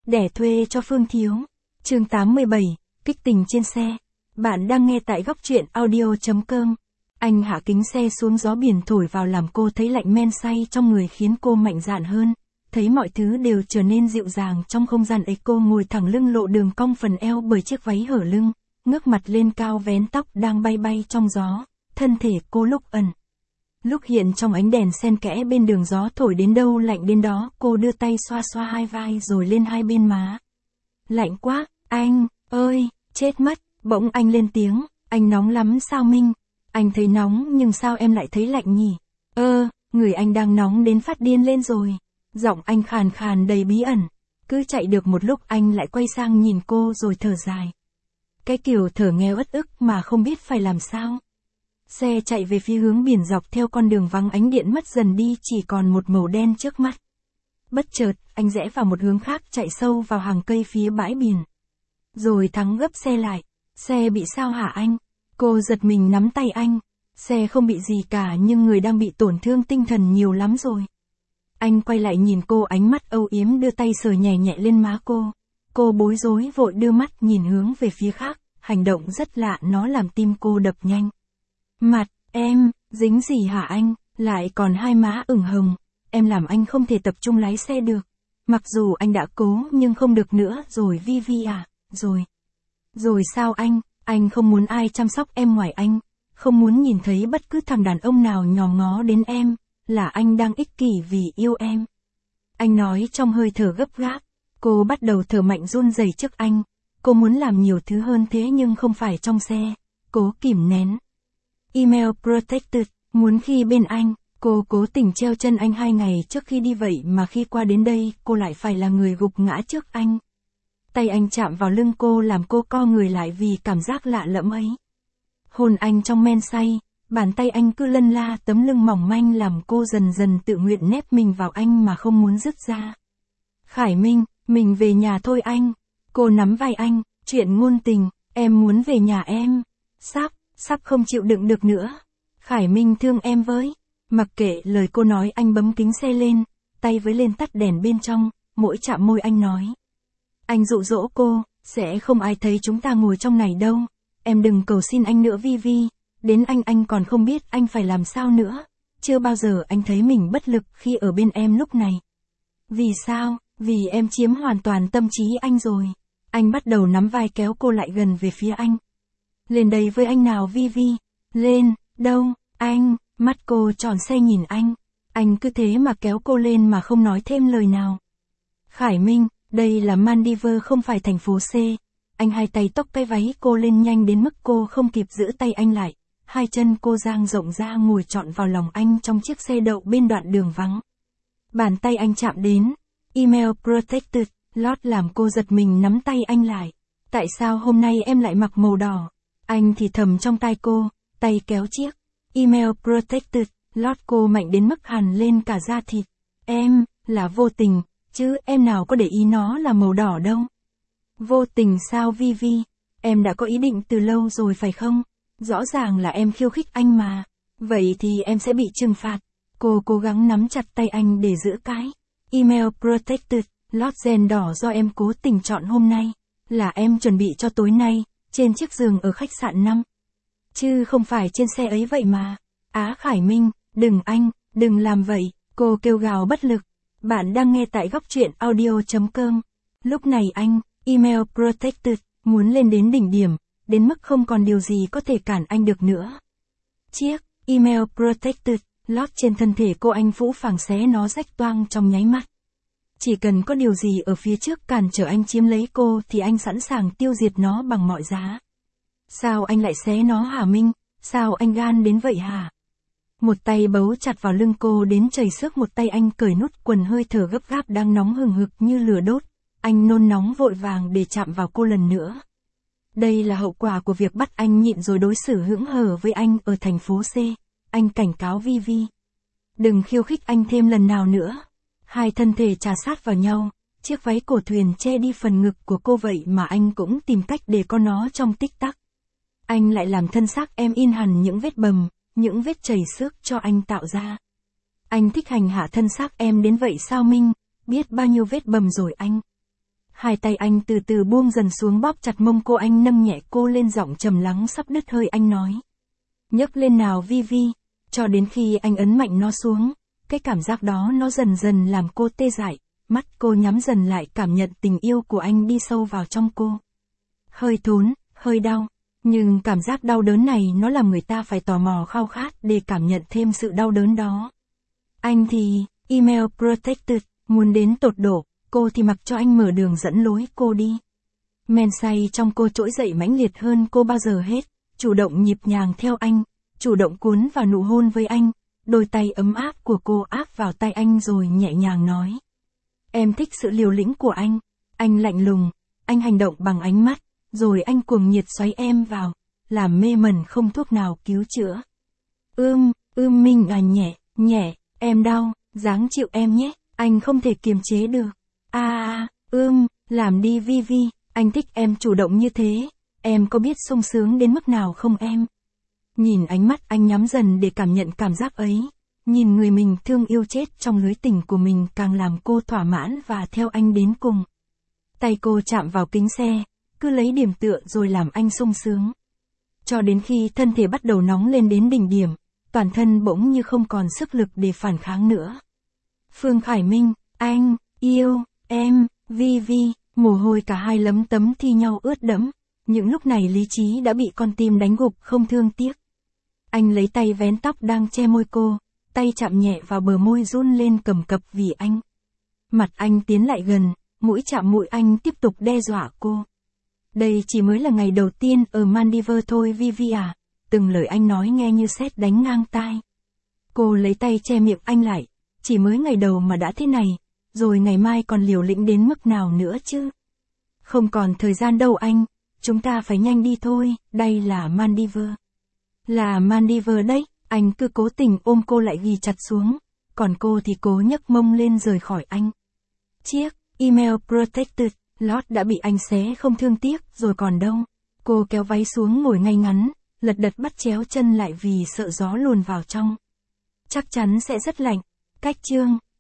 Đẻ thuê cho Phương Thiếu. Chương 87, kích tình trên xe. Bạn đang nghe tại góc truyện audio.com. Anh hạ kính xe xuống, gió biển thổi vào làm cô thấy lạnh men say trong người, khiến cô mạnh dạn hơn. Thấy mọi thứ đều trở nên dịu dàng trong không gian ấy. Cô ngồi thẳng lưng, lộ đường cong phần eo bởi chiếc váy hở lưng, ngước mặt lên cao vén tóc đang bay bay trong gió. Thân thể cô lúc ẩn, lúc hiện trong ánh đèn xen kẽ bên đường, gió thổi đến đâu lạnh đến đó. Cô đưa tay xoa xoa hai vai rồi lên hai bên má. Lạnh quá, anh ơi, chết mất. Bỗng anh lên tiếng, anh nóng lắm sao Minh? Anh thấy nóng nhưng sao em lại thấy lạnh nhỉ? Người anh đang nóng đến phát điên lên rồi. Giọng anh khàn khàn đầy bí ẩn. Cứ chạy được một lúc anh lại quay sang nhìn cô rồi thở dài. Cái kiểu thở nghe uất ức mà không biết phải làm sao. Xe chạy về phía hướng biển, dọc theo con đường vắng, ánh điện mất dần đi, chỉ còn một màu đen trước mắt. Bất chợt, anh rẽ vào một hướng khác, chạy sâu vào hàng cây phía bãi biển. Rồi thắng gấp xe lại. Xe bị sao hả anh? Cô giật mình nắm tay anh. Xe không bị gì cả, nhưng người đang bị tổn thương tinh thần nhiều lắm rồi. Anh quay lại nhìn cô, ánh mắt âu yếm, đưa tay sờ nhẹ nhẹ lên má cô. Cô bối rối vội đưa mắt nhìn hướng về phía khác. Hành động rất lạ, nó làm tim cô đập nhanh. Mặt em dính gì hả anh? Lại còn hai má ửng hồng. Em làm anh không thể tập trung lái xe được. Mặc dù anh đã cố nhưng không được nữa rồi Vi à. Rồi sao anh? Anh không muốn ai chăm sóc em ngoài anh. Không muốn nhìn thấy bất cứ thằng đàn ông nào nhòm ngó đến em. Là anh đang ích kỷ vì yêu em. Anh nói trong hơi thở gấp gáp. Cô bắt đầu thở mạnh, run rẩy trước anh. Cô muốn làm nhiều thứ hơn thế nhưng không phải trong xe. Cố kìm nén. Email protected, muốn khi bên anh. Cô cố tình treo chân anh 2 ngày trước khi đi, vậy mà khi qua đến đây, cô lại phải là người gục ngã trước anh. Tay anh chạm vào lưng cô làm cô co người lại vì cảm giác lạ lẫm ấy. Hôn anh trong men say, bàn tay anh cứ lân la tấm lưng mỏng manh làm cô dần dần tự nguyện nép mình vào anh mà không muốn dứt ra. Khải Minh, mình về nhà thôi anh. Cô nắm vai anh, chuyện ngôn tình, em muốn về nhà em. Sắp không chịu đựng được nữa. Khải Minh thương em với. Mặc kệ lời cô nói, anh bấm kính xe lên, tay với lên tắt đèn bên trong, mỗi chạm môi anh nói. Anh dụ dỗ cô, sẽ không ai thấy chúng ta ngồi trong này đâu. Em đừng cầu xin anh nữa Vi. Đến anh còn không biết anh phải làm sao nữa. Chưa bao giờ anh thấy mình bất lực khi ở bên em lúc này. Vì sao? Vì em chiếm hoàn toàn tâm trí anh rồi. Anh bắt đầu nắm vai kéo cô lại gần về phía anh. Lên đây với anh nào Vi. Lên, đâu, anh, mắt cô tròn xe nhìn anh. Anh cứ thế mà kéo cô lên mà không nói thêm lời nào. Khải Minh, đây là Maldives không phải thành phố C. Anh hai tay tóc cái váy cô lên nhanh đến mức cô không kịp giữ tay anh lại. Hai chân cô dang rộng ra ngồi trọn vào lòng anh trong chiếc xe đậu bên đoạn đường vắng. Bàn tay anh chạm đến. Email protected, lót làm cô giật mình nắm tay anh lại. Tại sao hôm nay em lại mặc màu đỏ? Anh thì thầm trong tai cô, tay kéo chiếc Email protected, lót cô mạnh đến mức hằn lên cả da thịt. Em, là vô tình, chứ em nào có để ý nó là màu đỏ đâu. Vô tình sao Vi? Em đã có ý định từ lâu rồi phải không? Rõ ràng là em khiêu khích anh mà. Vậy thì em sẽ bị trừng phạt. Cô cố gắng nắm chặt tay anh để giữ cái Email protected, lót ren đỏ do em cố tình chọn hôm nay. Là em chuẩn bị cho tối nay, trên chiếc giường ở khách sạn 5. Chứ không phải trên xe ấy vậy mà. Khải Minh, đừng làm vậy. Cô kêu gào bất lực. Bạn đang nghe tại góc truyện audio.com. Lúc này anh, Email protected, muốn lên đến đỉnh điểm, đến mức không còn điều gì có thể cản anh được nữa. Chiếc Email protected, lót trên thân thể cô anh phũ phàng xé nó rách toang trong nháy mắt. Chỉ cần có điều gì ở phía trước cản trở anh chiếm lấy cô thì anh sẵn sàng tiêu diệt nó bằng mọi giá. Sao anh lại xé nó hả Minh? Sao anh gan đến vậy hả? Một tay bấu chặt vào lưng cô đến chảy xước, một tay anh cởi nút quần, hơi thở gấp gáp đang nóng hừng hực như lửa đốt. Anh nôn nóng vội vàng để chạm vào cô lần nữa. Đây là hậu quả của việc bắt anh nhịn rồi đối xử hững hờ với anh ở thành phố C. Anh cảnh cáo Vi. Đừng khiêu khích anh thêm lần nào nữa. Hai thân thể chà sát vào nhau, chiếc váy cổ thuyền che đi phần ngực của cô, vậy mà anh cũng tìm cách để có nó trong tích tắc. Anh lại làm thân xác em in hẳn những vết bầm, những vết chảy xước cho anh tạo ra. Anh thích hành hạ thân xác em đến vậy sao Minh? Biết bao nhiêu vết bầm rồi anh. Hai tay anh từ từ buông dần xuống bóp chặt mông cô, anh nâng nhẹ cô lên, giọng trầm lắng sắp đứt hơi, anh nói. Nhấc lên nào Vi. Cho đến khi anh ấn mạnh nó xuống, cái cảm giác đó nó dần dần làm cô tê dại, mắt cô nhắm dần lại, cảm nhận tình yêu của anh đi sâu vào trong cô. Hơi thốn, hơi đau, nhưng cảm giác đau đớn này nó làm người ta phải tò mò khao khát để cảm nhận thêm sự đau đớn đó. Anh thì, email protected, muốn đến tột độ, cô thì mặc cho anh mở đường dẫn lối cô đi. Men say trong cô trỗi dậy mãnh liệt hơn cô bao giờ hết, chủ động nhịp nhàng theo anh, chủ động cuốn vào nụ hôn với anh, đôi tay ấm áp của cô áp vào tay anh rồi nhẹ nhàng nói. Em thích sự liều lĩnh của anh lạnh lùng, anh hành động bằng ánh mắt, rồi anh cuồng nhiệt xoáy em vào, làm mê mẩn không thuốc nào cứu chữa. Minh à, nhẹ, em đau, dáng chịu em nhé, anh không thể kiềm chế được. Làm đi Vi, anh thích em chủ động như thế, em có biết sung sướng đến mức nào không em? Nhìn ánh mắt anh nhắm dần để cảm nhận cảm giác ấy, nhìn người mình thương yêu chết trong lưới tình của mình càng làm cô thỏa mãn và theo anh đến cùng. Tay cô chạm vào kính xe, cứ lấy điểm tựa rồi làm anh sung sướng. Cho đến khi thân thể bắt đầu nóng lên đến đỉnh điểm, toàn thân bỗng như không còn sức lực để phản kháng nữa. Phương Khải Minh, anh, yêu, em, Vi, mồ hôi cả hai lấm tấm thi nhau ướt đẫm, những lúc này lý trí đã bị con tim đánh gục không thương tiếc. Anh lấy tay vén tóc đang che môi cô, tay chạm nhẹ vào bờ môi run lên cầm cập vì anh. Mặt anh tiến lại gần, mũi chạm mũi anh tiếp tục đe dọa cô. Đây chỉ mới là ngày đầu tiên ở Maldives thôi Vi à, từng lời anh nói nghe như sét đánh ngang tai. Cô lấy tay che miệng anh lại, chỉ mới ngày đầu mà đã thế này, rồi ngày mai còn liều lĩnh đến mức nào nữa chứ? Không còn thời gian đâu anh, chúng ta phải nhanh đi thôi, đây là Maldives. Là Maldives đấy, anh cứ cố tình ôm cô lại ghi chặt xuống, còn cô thì cố nhấc mông lên rời khỏi anh. Chiếc email protected lót đã bị anh xé không thương tiếc rồi còn đâu. Cô kéo váy xuống ngồi ngay ngắn, lật đật bắt chéo chân lại vì sợ gió luồn vào trong. Chắc chắn sẽ rất lạnh. Cách chương